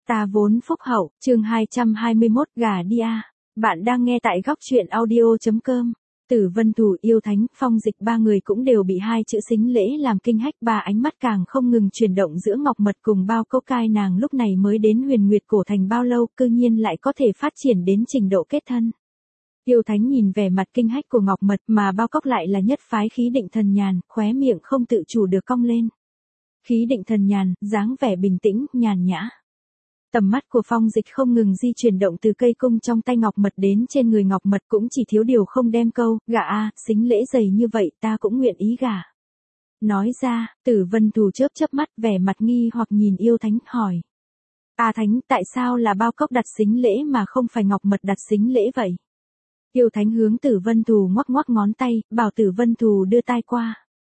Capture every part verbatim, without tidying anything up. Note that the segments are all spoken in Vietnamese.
Ta vốn phúc hậu, chương hai trăm hai mươi mốt gà đi a. Bạn đang nghe tại góc truyện audio.com. Tử Vân Thù, Yêu Thánh, Phong Dịch ba người cũng đều bị hai chữ xính lễ làm kinh hách, ba ánh mắt càng không ngừng chuyển động giữa Ngọc Mật cùng Bao Cốc Cai. Nàng lúc này mới đến Huyền Nguyệt Cổ Thành bao lâu, cư nhiên lại có thể phát triển đến trình độ kết thân. Yêu Thánh nhìn vẻ mặt kinh hách của Ngọc Mật, mà Bao Cốc lại là nhất phái khí định thần nhàn, khóe miệng không tự chủ được cong lên. Khí định thần nhàn, dáng vẻ bình tĩnh, nhàn nhã. Tầm mắt của Phong Dịch không ngừng di chuyển động từ cây cung trong tay Ngọc Mật đến trên người Ngọc Mật, cũng chỉ thiếu điều không đem câu, gả a, xính lễ dày như vậy ta cũng nguyện ý gả. Nói ra, Tử Vân Thù chớp chớp mắt, vẻ mặt nghi hoặc nhìn Yêu Thánh, hỏi. A Thánh, tại sao là Bao Cốc đặt xính lễ mà không phải Ngọc Mật đặt xính lễ vậy? Yêu Thánh hướng Tử Vân Thù ngoắc ngoắc ngón tay, bảo Tử Vân Thù đưa tai qua.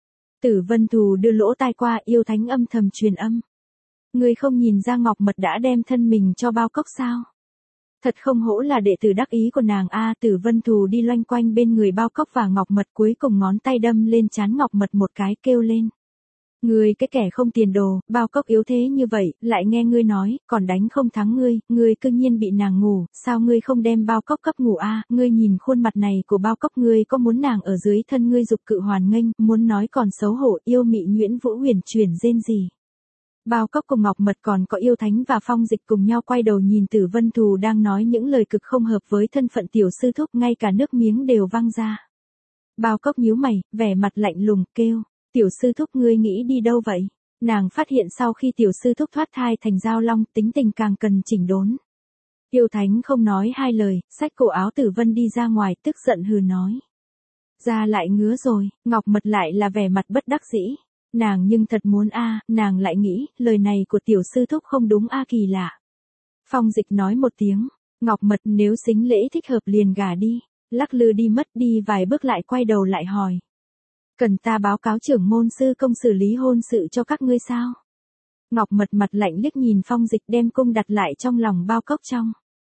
Tử Vân Thù đưa lỗ tai qua, Yêu Thánh âm thầm truyền âm. Ngươi không nhìn ra Ngọc Mật đã đem thân mình cho Bao Cốc sao? Thật không hổ là đệ tử đắc ý của nàng a. Tử Vân Thù đi loanh quanh bên người Bao Cốc và Ngọc Mật, cuối cùng ngón tay đâm lên trán Ngọc Mật một cái, kêu lên. Ngươi cái kẻ không tiền đồ, Bao Cốc yếu thế như vậy, lại nghe ngươi nói, còn đánh không thắng ngươi, ngươi cư nhiên bị nàng ngủ, sao ngươi không đem Bao Cốc cấp ngủ a? Ngươi nhìn khuôn mặt này của Bao Cốc, ngươi có muốn nàng ở dưới thân ngươi dục cự hoàn nghênh, muốn nói còn xấu hổ, yêu mị nhuyễn vũ huyền chuyển rên gì? Bao Cốc cùng Ngọc Mật còn có Yêu Thánh và Phong Dịch cùng nhau quay đầu nhìn Tử Vân Thù đang nói những lời cực không hợp với thân phận tiểu sư thúc, ngay cả nước miếng đều văng ra. Bao Cốc nhíu mày, vẻ mặt lạnh lùng, kêu, tiểu sư thúc ngươi nghĩ đi đâu vậy? Nàng phát hiện sau khi tiểu sư thúc thoát thai thành Giao Long, tính tình càng cần chỉnh đốn. Yêu Thánh không nói hai lời, xách cổ áo Tử Vân đi ra ngoài, tức giận hừ nói. Ra lại ngứa rồi, Ngọc Mật lại là vẻ mặt bất đắc dĩ. Nàng nhưng thật muốn a, à, nàng lại nghĩ, lời này của tiểu sư thúc không đúng a, kỳ lạ. Phong Dịch nói một tiếng, Ngọc Mật nếu xính lễ thích hợp liền gả đi, lắc lư đi mất, đi vài bước lại quay đầu lại hỏi. Cần ta báo cáo trưởng môn sư công xử lý hôn sự cho các ngươi sao? Ngọc Mật mặt lạnh liếc nhìn Phong Dịch, đem cung đặt lại trong lòng Bao Cốc trong.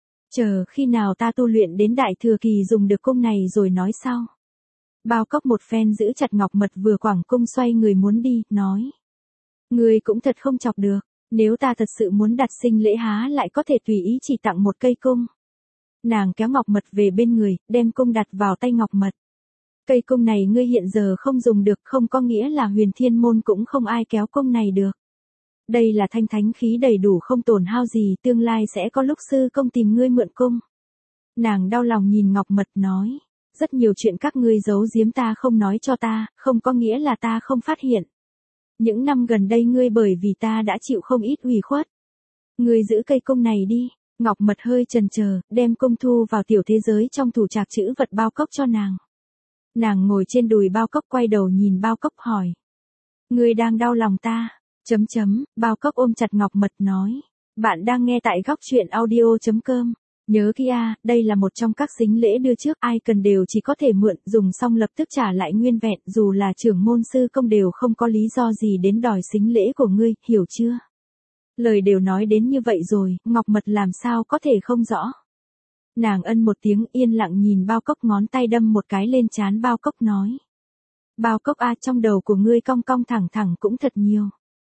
Chờ khi nào ta tu luyện đến đại thừa kỳ dùng được cung này rồi nói sau. Bao Cốc một phen giữ chặt Ngọc Mật, vừa quẳng cung xoay người muốn đi, nói. Ngươi cũng thật không chọc được, nếu ta thật sự muốn đặt sinh lễ há lại có thể tùy ý chỉ tặng một cây cung. Nàng kéo Ngọc Mật về bên người, đem cung đặt vào tay Ngọc Mật. Cây cung này ngươi hiện giờ không dùng được, không có nghĩa là Huyền Thiên môn cũng không ai kéo cung này được. Đây là thanh thánh khí đầy đủ không tổn hao gì, tương lai sẽ có lúc sư công tìm ngươi mượn cung. Nàng đau lòng nhìn Ngọc Mật, nói. Rất nhiều chuyện các ngươi giấu giếm ta không nói cho ta, không có nghĩa là ta không phát hiện. Những năm gần đây ngươi bởi vì ta đã chịu không ít ủy khuất. Ngươi giữ cây cung này đi. Ngọc Mật hơi chần chờ, đem cung thu vào tiểu thế giới trong thủ trạc chữ vật Bao Cốc cho nàng. Nàng ngồi trên đùi Bao Cốc, quay đầu nhìn Bao Cốc hỏi. Ngươi đang đau lòng ta, chấm chấm, Bao Cốc ôm chặt Ngọc Mật nói. Bạn đang nghe tại góc truyện audio.com. Nhớ kỹ a, đây là một trong các xính lễ đưa trước, ai cần đều chỉ có thể mượn, dùng xong lập tức trả lại nguyên vẹn, dù là trưởng môn sư công đều không có lý do gì đến đòi xính lễ của ngươi, hiểu chưa? Lời đều nói đến như vậy rồi, Ngọc Mật làm sao có thể không rõ. Nàng ân một tiếng, yên lặng nhìn Bao Cốc, ngón tay đâm một cái lên trán Bao Cốc, nói. Bao Cốc a, trong đầu của ngươi cong cong thẳng thẳng cũng thật nhiều.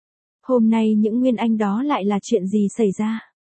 Hôm nay những nguyên anh đó lại là chuyện gì xảy ra?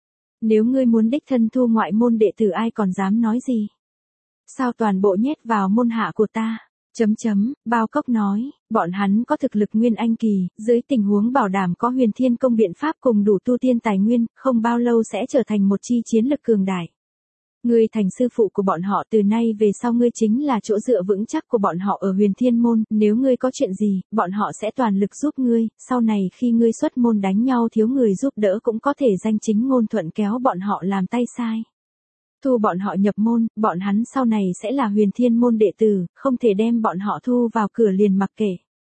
Nếu ngươi muốn đích thân thu ngoại môn đệ tử, ai còn dám nói gì? Sao toàn bộ nhét vào môn hạ của ta? Chấm chấm, Bao Cốc nói, bọn hắn có thực lực nguyên anh kỳ, dưới tình huống bảo đảm có Huyền Thiên công biện pháp cùng đủ tu tiên tài nguyên, không bao lâu sẽ trở thành một chi chiến lực cường đại. Ngươi thành sư phụ của bọn họ, từ nay về sau ngươi chính là chỗ dựa vững chắc của bọn họ ở Huyền Thiên môn, nếu ngươi có chuyện gì, bọn họ sẽ toàn lực giúp ngươi, sau này khi ngươi xuất môn đánh nhau thiếu người giúp đỡ cũng có thể danh chính ngôn thuận kéo bọn họ làm tay sai. Thu bọn họ nhập môn, bọn hắn sau này sẽ là Huyền Thiên môn đệ tử, không thể đem bọn họ thu vào cửa liền mặc kệ.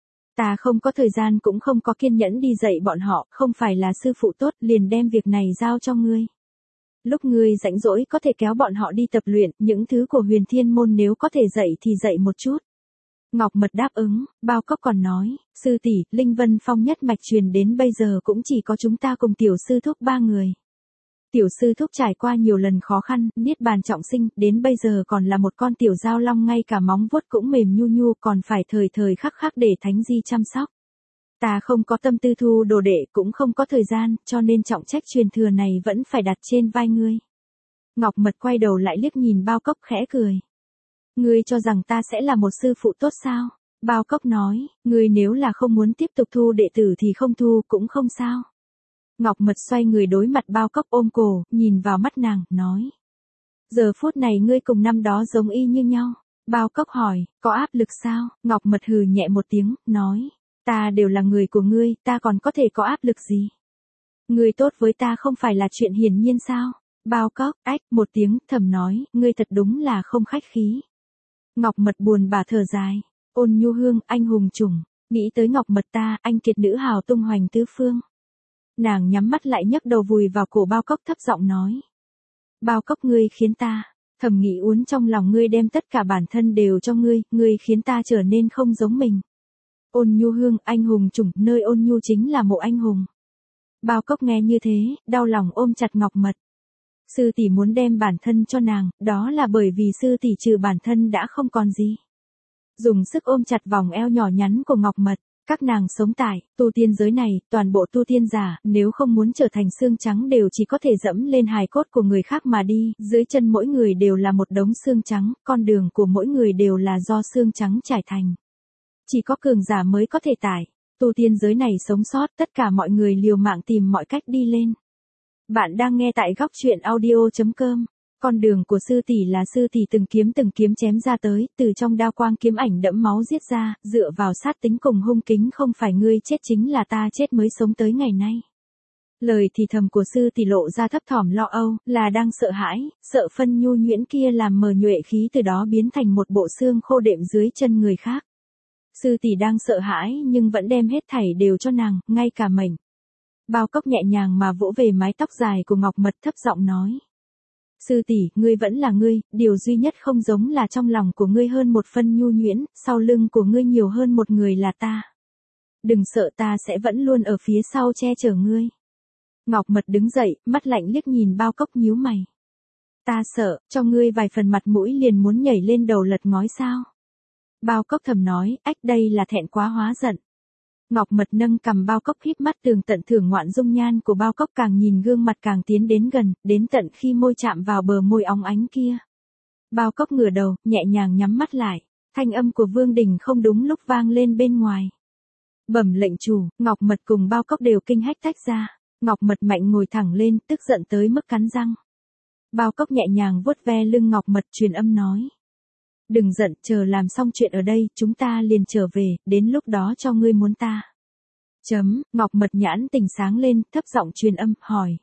Ta không có thời gian cũng không có kiên nhẫn đi dạy bọn họ, không phải là sư phụ tốt, liền đem việc này giao cho ngươi. Lúc ngươi rảnh rỗi có thể kéo bọn họ đi tập luyện, những thứ của Huyền Thiên môn nếu có thể dạy thì dạy một chút. Ngọc Mật đáp ứng, Bao Cốc còn nói, sư tỷ, Linh Vân Phong nhất mạch truyền đến bây giờ cũng chỉ có chúng ta cùng tiểu sư thúc ba người. Tiểu sư thúc trải qua nhiều lần khó khăn, niết bàn trọng sinh, đến bây giờ còn là một con tiểu Giao Long, ngay cả móng vuốt cũng mềm nhu nhu, còn phải thời thời khắc khắc để Thánh Di chăm sóc. Ta không có tâm tư thu đồ đệ cũng không có thời gian, cho nên trọng trách truyền thừa này vẫn phải đặt trên vai ngươi. Ngọc Mật quay đầu lại liếc nhìn Bao Cốc khẽ cười. Ngươi cho rằng ta sẽ là một sư phụ tốt sao? Bao Cốc nói, ngươi nếu là không muốn tiếp tục thu đệ tử thì không thu cũng không sao. Ngọc Mật xoay người đối mặt Bao Cốc ôm cổ, nhìn vào mắt nàng, nói. Giờ phút này ngươi cùng năm đó giống y như nhau. Bao Cốc hỏi, có áp lực sao? Ngọc Mật hừ nhẹ một tiếng, nói. Ta đều là người của ngươi, ta còn có thể có áp lực gì? Ngươi tốt với ta không phải là chuyện hiển nhiên sao? Bao Cốc, ách, một tiếng, thầm nói, ngươi thật đúng là không khách khí. Ngọc Mật buồn bã thở dài. Ôn Nhu Hương, anh hùng chủng, nghĩ tới Ngọc Mật ta, anh kiệt nữ hào tung hoành tứ phương. Nàng nhắm mắt lại nhấc đầu vùi vào cổ Bao Cốc thấp giọng nói. Bao Cốc ngươi khiến ta, thầm nghĩ uốn trong lòng ngươi đem tất cả bản thân đều cho ngươi, ngươi khiến ta trở nên không giống mình. Ôn Nhu Hương, anh hùng chủng, nơi Ôn Nhu chính là mộ anh hùng. Bao Cốc nghe như thế, đau lòng ôm chặt Ngọc Mật. Sư tỷ muốn đem bản thân cho nàng, đó là bởi vì sư tỷ trừ bản thân đã không còn gì. Dùng sức ôm chặt vòng eo nhỏ nhắn của Ngọc Mật, các nàng sống tại tu tiên giới này, toàn bộ tu tiên giả, nếu không muốn trở thành xương trắng đều chỉ có thể dẫm lên hài cốt của người khác mà đi, dưới chân mỗi người đều là một đống xương trắng, con đường của mỗi người đều là do xương trắng trải thành. Chỉ có cường giả mới có thể tải, tu tiên giới này sống sót, tất cả mọi người liều mạng tìm mọi cách đi lên. Bạn đang nghe tại góc truyện audio chấm com. Con đường của sư tỷ là sư tỷ từng kiếm từng kiếm chém ra tới, từ trong đao quang kiếm ảnh đẫm máu giết ra, dựa vào sát tính cùng hung kính không phải ngươi chết chính là ta chết mới sống tới ngày nay. Lời thì thầm của sư tỷ lộ ra thấp thỏm lo âu, là đang sợ hãi, sợ phân nhu nhuyễn kia làm mờ nhuệ khí từ đó biến thành một bộ xương khô đệm dưới chân người khác. Sư tỷ đang sợ hãi nhưng vẫn đem hết thảy đều cho nàng, ngay cả mệnh. Bao Cốc nhẹ nhàng mà vỗ về mái tóc dài của Ngọc Mật thấp giọng nói. Sư tỷ, ngươi vẫn là ngươi, điều duy nhất không giống là trong lòng của ngươi hơn một phân nhu nhuyễn, sau lưng của ngươi nhiều hơn một người là ta. Đừng sợ, ta sẽ vẫn luôn ở phía sau che chở ngươi. Ngọc Mật đứng dậy, mắt lạnh liếc nhìn Bao Cốc nhíu mày. Ta sợ, cho ngươi vài phần mặt mũi liền muốn nhảy lên đầu lật ngói sao? Bao Cốc thầm nói, ách đây là thẹn quá hóa giận. Ngọc Mật nâng cằm Bao Cốc híp mắt tường tận thưởng ngoạn dung nhan của Bao Cốc, càng nhìn gương mặt càng tiến đến gần, đến tận khi môi chạm vào bờ môi óng ánh kia. Bao Cốc ngửa đầu, nhẹ nhàng nhắm mắt lại, thanh âm của Vương Đình không đúng lúc vang lên bên ngoài. Bẩm lệnh chủ, Ngọc Mật cùng Bao Cốc đều kinh hách tách ra. Ngọc Mật mạnh ngồi thẳng lên, tức giận tới mức cắn răng. Bao Cốc nhẹ nhàng vuốt ve lưng Ngọc Mật, truyền âm nói. Đừng giận, chờ làm xong chuyện ở đây, chúng ta liền trở về, đến lúc đó cho ngươi muốn ta. Chấm, Ngọc Mật nhãn tình sáng lên, thấp giọng truyền âm, hỏi.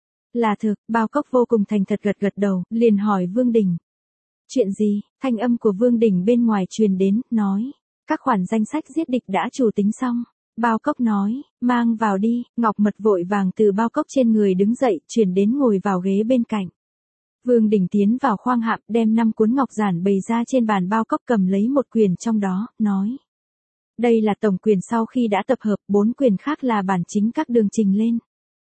Là thực, Bao Cốc vô cùng thành thật gật gật đầu, liền hỏi Vương Đình. Chuyện gì? Thanh âm của Vương Đình bên ngoài truyền đến, nói. Các khoản danh sách giết địch đã chủ tính xong. Bao Cốc nói, mang vào đi. Ngọc Mật vội vàng từ Bao Cốc trên người đứng dậy, chuyển đến ngồi vào ghế bên cạnh. Vương Đình tiến vào khoang hạm, đem năm cuốn ngọc giản bày ra trên bàn. Bao Cốc cầm lấy một quyển trong đó, nói. Đây là tổng quyền sau khi đã tập hợp, bốn quyền khác là bản chính các đường trình lên.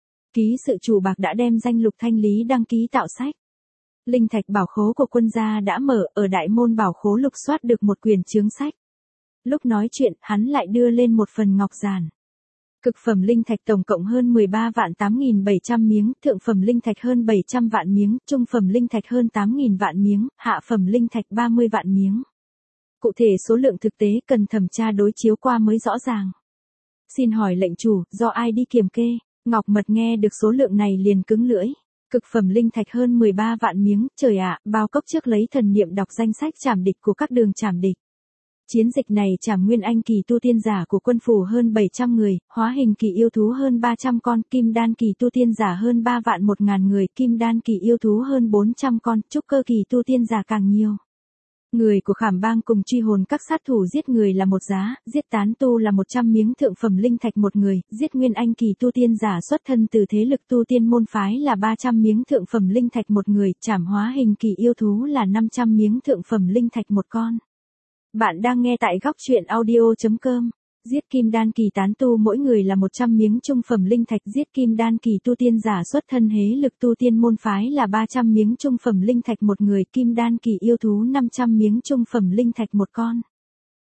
Ký sự chủ bạc đã đem danh Lục Thanh Lý đăng ký tạo sách. Linh thạch bảo khố của quân gia đã mở, ở đại môn bảo khố lục soát được một quyển chướng sách. Lúc nói chuyện, hắn lại đưa lên một phần ngọc giản. Cực phẩm linh thạch tổng cộng hơn mười ba vạn tám nghìn bảy trăm miếng, thượng phẩm linh thạch hơn bảy trăm vạn miếng, trung phẩm linh thạch hơn tám nghìn vạn miếng, hạ phẩm linh thạch ba mươi vạn miếng. Cụ thể số lượng thực tế cần thẩm tra đối chiếu qua mới rõ ràng. Xin hỏi lệnh chủ, do ai đi kiểm kê? Ngọc Mật nghe được số lượng này liền cứng lưỡi. Cực phẩm linh thạch hơn mười ba vạn miếng, trời ạ, Bao Cốc trước lấy thần niệm đọc danh sách trảm địch của các đường trảm địch. Chiến dịch này trảm nguyên anh kỳ tu tiên giả của quân phủ hơn bảy trăm người, hóa hình kỳ yêu thú hơn ba trăm con, kim đan kỳ tu tiên giả hơn ba vạn một ngàn người, kim đan kỳ yêu thú hơn bốn trăm con, trúc cơ kỳ tu tiên giả càng nhiều. Người của Khảm Bang cùng truy hồn các sát thủ giết người là một giá, giết tán tu là một trăm miếng thượng phẩm linh thạch một người, giết nguyên anh kỳ tu tiên giả xuất thân từ thế lực tu tiên môn phái là ba trăm miếng thượng phẩm linh thạch một người, trảm hóa hình kỳ yêu thú là năm trăm miếng thượng phẩm linh thạch một con. Bạn đang nghe tại góc truyện audio chấm com. Giết kim đan kỳ tán tu mỗi người là một trăm miếng trung phẩm linh thạch, giết kim đan kỳ tu tiên giả xuất thân hế lực tu tiên môn phái là ba trăm miếng trung phẩm linh thạch một người, kim đan kỳ yêu thú năm trăm miếng trung phẩm linh thạch một con.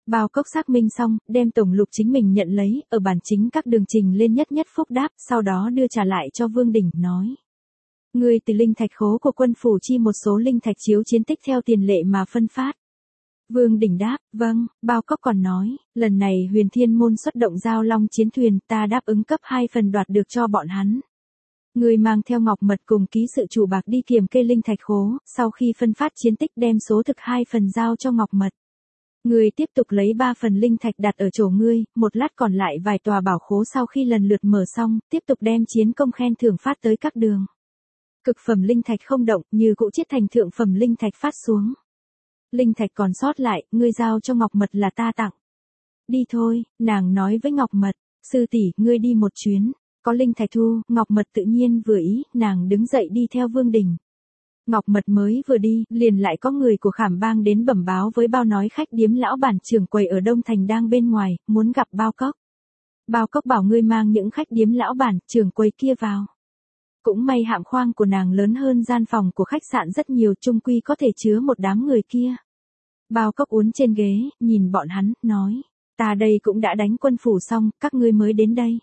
Bao Cốc xác minh xong, đem tổng lục chính mình nhận lấy, ở bản chính các đường trình lên nhất nhất phúc đáp, sau đó đưa trả lại cho Vương Đình, nói. Ngươi từ linh thạch khố của quân phủ chi một số linh thạch chiếu chiến tích theo tiền lệ mà phân phát. Vương Đình đáp, vâng. Bao Cốc còn nói, lần này Huyền Thiên môn xuất động giao long chiến thuyền, ta đáp ứng cấp hai phần đoạt được cho bọn hắn. Ngươi mang theo ngọc mật cùng ký sự chủ bạc đi kiểm kê linh thạch khố, sau khi phân phát chiến tích đem số thực hai phần giao cho ngọc mật. Ngươi tiếp tục lấy ba phần linh thạch đặt ở chỗ ngươi, một lát còn lại vài tòa bảo khố sau khi lần lượt mở xong, tiếp tục đem chiến công khen thưởng phát tới các đường. Cực phẩm linh thạch không động, như cũ chiết thành thượng phẩm linh thạch phát xuống. Linh thạch còn sót lại, ngươi giao cho ngọc mật là ta tặng. Đi thôi, nàng nói với ngọc mật, sư tỷ, ngươi đi một chuyến. Có linh thạch thu, ngọc mật tự nhiên vừa ý, nàng đứng dậy đi theo Vương Đình. Ngọc mật mới vừa đi, liền lại có người của Khảm Bang đến bẩm báo với Bao nói khách điếm lão bản trưởng quầy ở Đông Thành đang bên ngoài, muốn gặp Bao Cốc. Bao Cốc bảo ngươi mang những khách điếm lão bản trưởng quầy kia vào. Cũng may hạng khoang của nàng lớn hơn gian phòng của khách sạn rất nhiều, chung quy có thể chứa một đám người kia. Bao Cốc uốn trên ghế, nhìn bọn hắn, nói, ta đây cũng đã đánh quân phủ xong, các ngươi mới đến đây.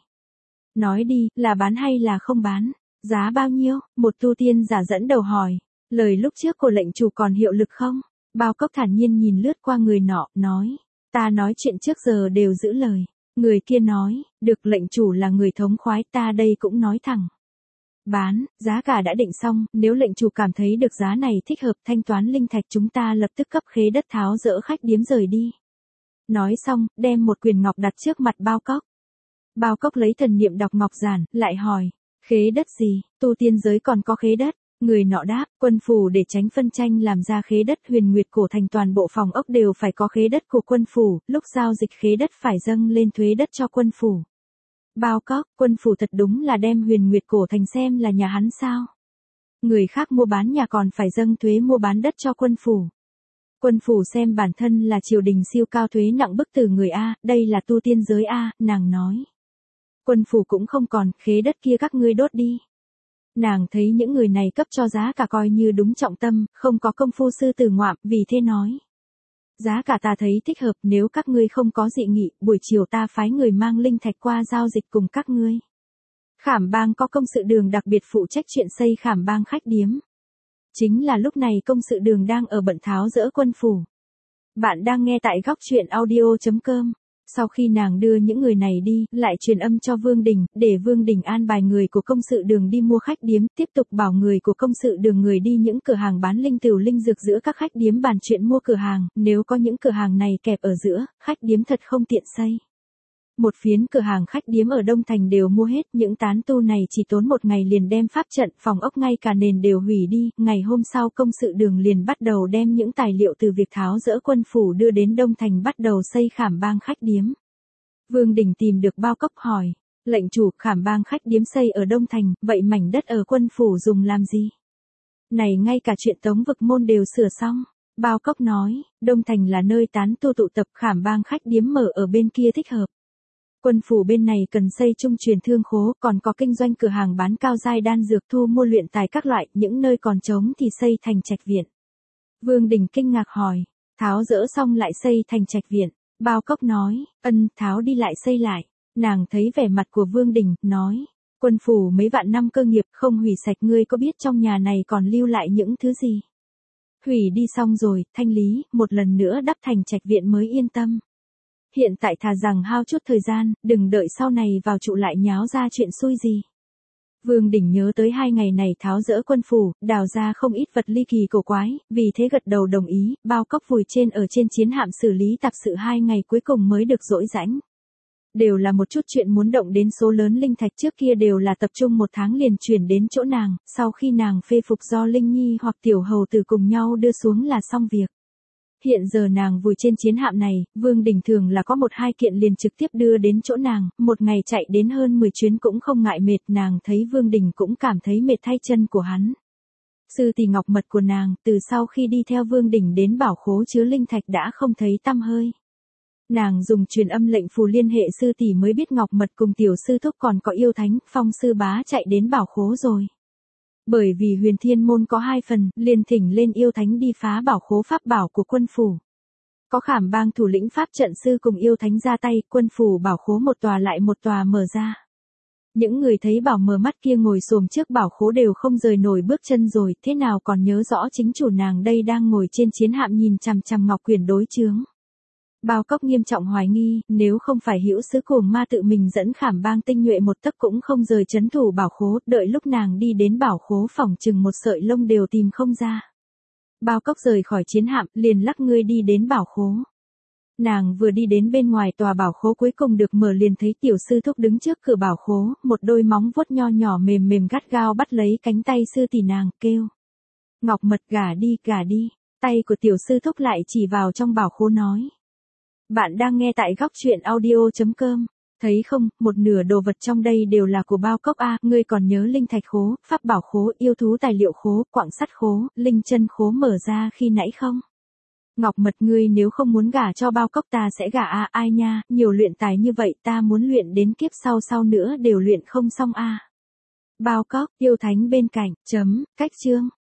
Nói đi, là bán hay là không bán? Giá bao nhiêu? Một tu tiên giả dẫn đầu hỏi. Lời lúc trước của lệnh chủ còn hiệu lực không? Bao Cốc thản nhiên nhìn lướt qua người nọ, nói. Ta nói chuyện trước giờ đều giữ lời. Người kia nói, được, lệnh chủ là người thống khoái, ta đây cũng nói thẳng. Bán, giá cả đã định xong, nếu lệnh chủ cảm thấy được giá này thích hợp thanh toán linh thạch chúng ta lập tức cấp khế đất tháo dỡ khách điếm rời đi. Nói xong, đem một quyền ngọc đặt trước mặt Bao Cốc. Bao Cốc lấy thần niệm đọc ngọc giản, lại hỏi, khế đất gì, tu tiên giới còn có khế đất? Người nọ đáp, quân phủ để tránh phân tranh làm ra khế đất Huyền Nguyệt cổ thành toàn bộ phòng ốc đều phải có khế đất của quân phủ, lúc giao dịch khế đất phải dâng lên thuế đất cho quân phủ. Bao Cốc, quân phủ thật đúng là đem Huyền Nguyệt cổ thành xem là nhà hắn sao? Người khác mua bán nhà còn phải dâng thuế mua bán đất cho quân phủ. Quân phủ xem bản thân là triều đình siêu cao thuế nặng bức từ người A, đây là tu tiên giới A, nàng nói. Quân phủ cũng không còn, khế đất kia các ngươi đốt đi. Nàng thấy những người này cấp cho giá cả coi như đúng trọng tâm, không có công phu sư tử ngoạm, vì thế nói. Giá cả ta thấy thích hợp, nếu các ngươi không có dị nghị, buổi chiều ta phái người mang linh thạch qua giao dịch cùng các ngươi. Khảm Bang có công sự đường đặc biệt phụ trách chuyện xây Khảm Bang khách điếm. Chính là lúc này công sự đường đang ở bận tháo dỡ quân phủ. Bạn đang nghe tại góc truyện audio chấm com. Sau khi nàng đưa những người này đi, lại truyền âm cho Vương Đình, để Vương Đình an bài người của công sự đường đi mua khách điếm, tiếp tục bảo người của công sự đường người đi những cửa hàng bán linh tửu linh dược giữa các khách điếm bàn chuyện mua cửa hàng, nếu có những cửa hàng này kẹp ở giữa, khách điếm thật không tiện xây. Một phiến cửa hàng khách điếm ở Đông Thành đều mua hết, những tán tu này chỉ tốn một ngày liền đem pháp trận, phòng ốc ngay cả nền đều hủy đi, ngày hôm sau công sự đường liền bắt đầu đem những tài liệu từ việc tháo dỡ quân phủ đưa đến Đông Thành bắt đầu xây Khảm Bang khách điếm. Vương Đình tìm được Bao Cốc hỏi, lệnh chủ, Khảm Bang khách điếm xây ở Đông Thành, vậy mảnh đất ở quân phủ dùng làm gì? Này ngay cả chuyện tống vực môn đều sửa xong. Bao Cốc nói, Đông Thành là nơi tán tu tụ tập, Khảm Bang khách điếm mở ở bên kia thích hợp. Quân phủ bên này cần xây trung truyền thương khố, còn có kinh doanh cửa hàng bán cao giai đan dược thu mua luyện tài các loại, những nơi còn trống thì xây thành trạch viện. Vương Đình kinh ngạc hỏi, tháo dỡ xong lại xây thành trạch viện. Bao Cốc nói, ân, tháo đi lại xây lại. Nàng thấy vẻ mặt của Vương Đình, nói, quân phủ mấy vạn năm cơ nghiệp không hủy sạch, ngươi có biết trong nhà này còn lưu lại những thứ gì? Hủy đi xong rồi, thanh lý, một lần nữa đắp thành trạch viện mới yên tâm. Hiện tại thà rằng hao chút thời gian, đừng đợi sau này vào trụ lại nháo ra chuyện xui gì. Vương Đình nhớ tới hai ngày này tháo dỡ quân phủ, đào ra không ít vật ly kỳ cổ quái, vì thế gật đầu đồng ý, Bao Cốc vùi trên ở trên chiến hạm xử lý tạp sự hai ngày cuối cùng mới được dỗi rãnh. Đều là một chút chuyện muốn động đến số lớn linh thạch trước kia đều là tập trung một tháng liền chuyển đến chỗ nàng, sau khi nàng phê phục do Linh Nhi hoặc Tiểu Hầu Tử cùng nhau đưa xuống là xong việc. Hiện giờ nàng vùi trên chiến hạm này, Vương Đình thường là có một hai kiện liền trực tiếp đưa đến chỗ nàng, một ngày chạy đến hơn mười chuyến cũng không ngại mệt, nàng thấy Vương Đình cũng cảm thấy mệt thay chân của hắn. Sư tỷ ngọc mật của nàng, từ sau khi đi theo Vương Đình đến bảo khố chứa linh thạch đã không thấy tăm hơi. Nàng dùng truyền âm lệnh phù liên hệ sư tỷ mới biết ngọc mật cùng tiểu sư thúc còn có yêu thánh, phong sư bá chạy đến bảo khố rồi. Bởi vì Huyền Thiên môn có hai phần, liền thỉnh lên yêu thánh đi phá bảo khố pháp bảo của quân phủ. Có Khảm Bang thủ lĩnh pháp trận sư cùng yêu thánh ra tay, quân phủ bảo khố một tòa lại một tòa mở ra. Những người thấy bảo mờ mắt kia ngồi xổm trước bảo khố đều không rời nổi bước chân rồi, thế nào còn nhớ rõ chính chủ nàng đây đang ngồi trên chiến hạm nhìn chằm chằm Ngọc Quyền đối chướng. Bao Cốc nghiêm trọng hoài nghi, nếu không phải hữu sứ cuồng ma tự mình dẫn Khảm Bang tinh nhuệ một tấc cũng không rời trấn thủ bảo khố, đợi lúc nàng đi đến bảo khố phỏng chừng một sợi lông đều tìm không ra. Bao Cốc rời khỏi chiến hạm, liền lắc ngươi đi đến bảo khố. Nàng vừa đi đến bên ngoài tòa bảo khố cuối cùng được mở liền thấy tiểu sư thúc đứng trước cửa bảo khố, một đôi móng vuốt nho nhỏ mềm mềm gắt gao bắt lấy cánh tay sư tỷ nàng, kêu. Ngọc Mật gả đi, gả đi, tay của tiểu sư thúc lại chỉ vào trong bảo khố nói. Bạn đang nghe tại góc truyện audio chấm com. Thấy không, một nửa đồ vật trong đây đều là của Bao Cốc a, ngươi còn nhớ linh thạch khố, pháp bảo khố, yêu thú tài liệu khố, quặng sắt khố, linh chân khố mở ra khi nãy không? Ngọc Mật ngươi nếu không muốn gả cho Bao Cốc ta sẽ gả a, ai nha, nhiều luyện tài như vậy ta muốn luyện đến kiếp sau sau nữa đều luyện không xong a. Bao Cốc, yêu thánh bên cạnh, chấm, cách chương.